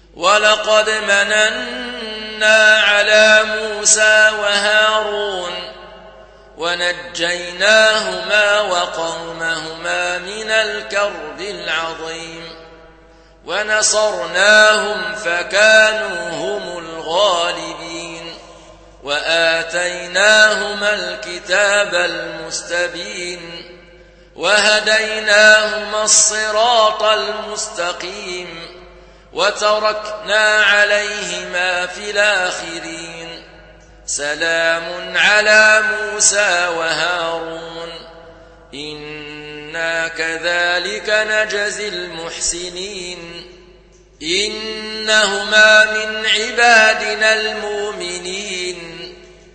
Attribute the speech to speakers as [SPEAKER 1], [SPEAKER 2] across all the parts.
[SPEAKER 1] ولقد مننا على موسى وهارون ونجيناهما وقومهما من الكرب العظيم ونصرناهم فكانوا هم الغالبين وآتيناهما الكتاب المستبين وهديناهما الصراط المستقيم وتركنا عليهما في الآخرين سلام على موسى وهارون إنا كذلك نجزي المحسنين إنهما من عبادنا المؤمنين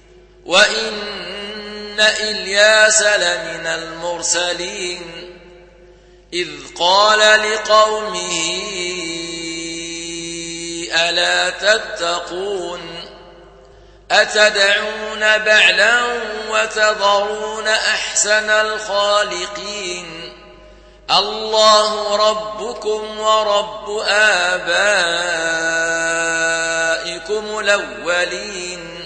[SPEAKER 1] وإن إلياس لمن المرسلين إذ قال لقومه ألا تتقون أتدعون بعلا وتذرون أحسن الخالقين الله ربكم ورب آبائكم الأولين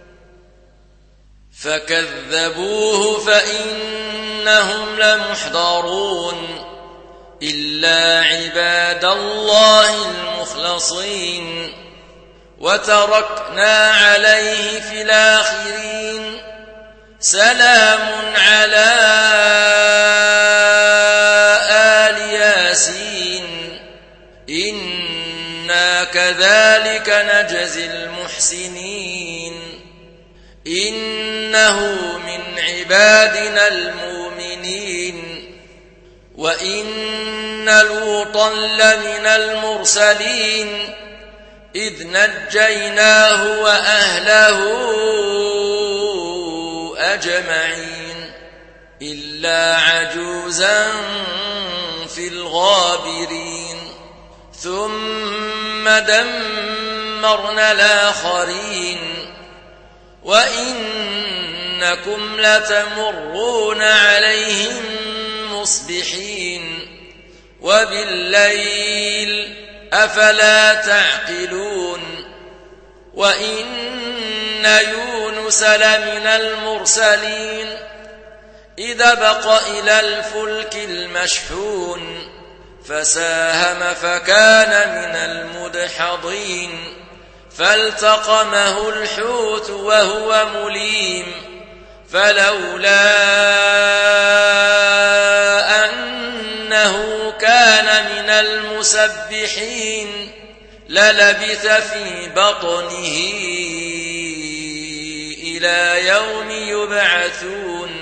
[SPEAKER 1] فكذبوه فإنهم لمحضرون إلا عباد الله المخلصين وتركنا عليه في الآخرين سلام على آل ياسين إنا كذلك نجزي المحسنين إنه من عبادنا المؤمنين وإن لوطا لمن المرسلين إذ نجيناه وأهله أجمعين إلا عجوزا في الغابرين ثم دمرنا الآخرين وإنكم لتمرون عليهم مصبحين وبالليل أفلا تعقلون وإن يونس لمن المرسلين إذا بق إلى الفلك المشحون فساهم فكان من المدحضين فالتقمه الحوت وهو مليم فلولا أنه كان من المسبحين للبث في بطنه إلى يوم يبعثون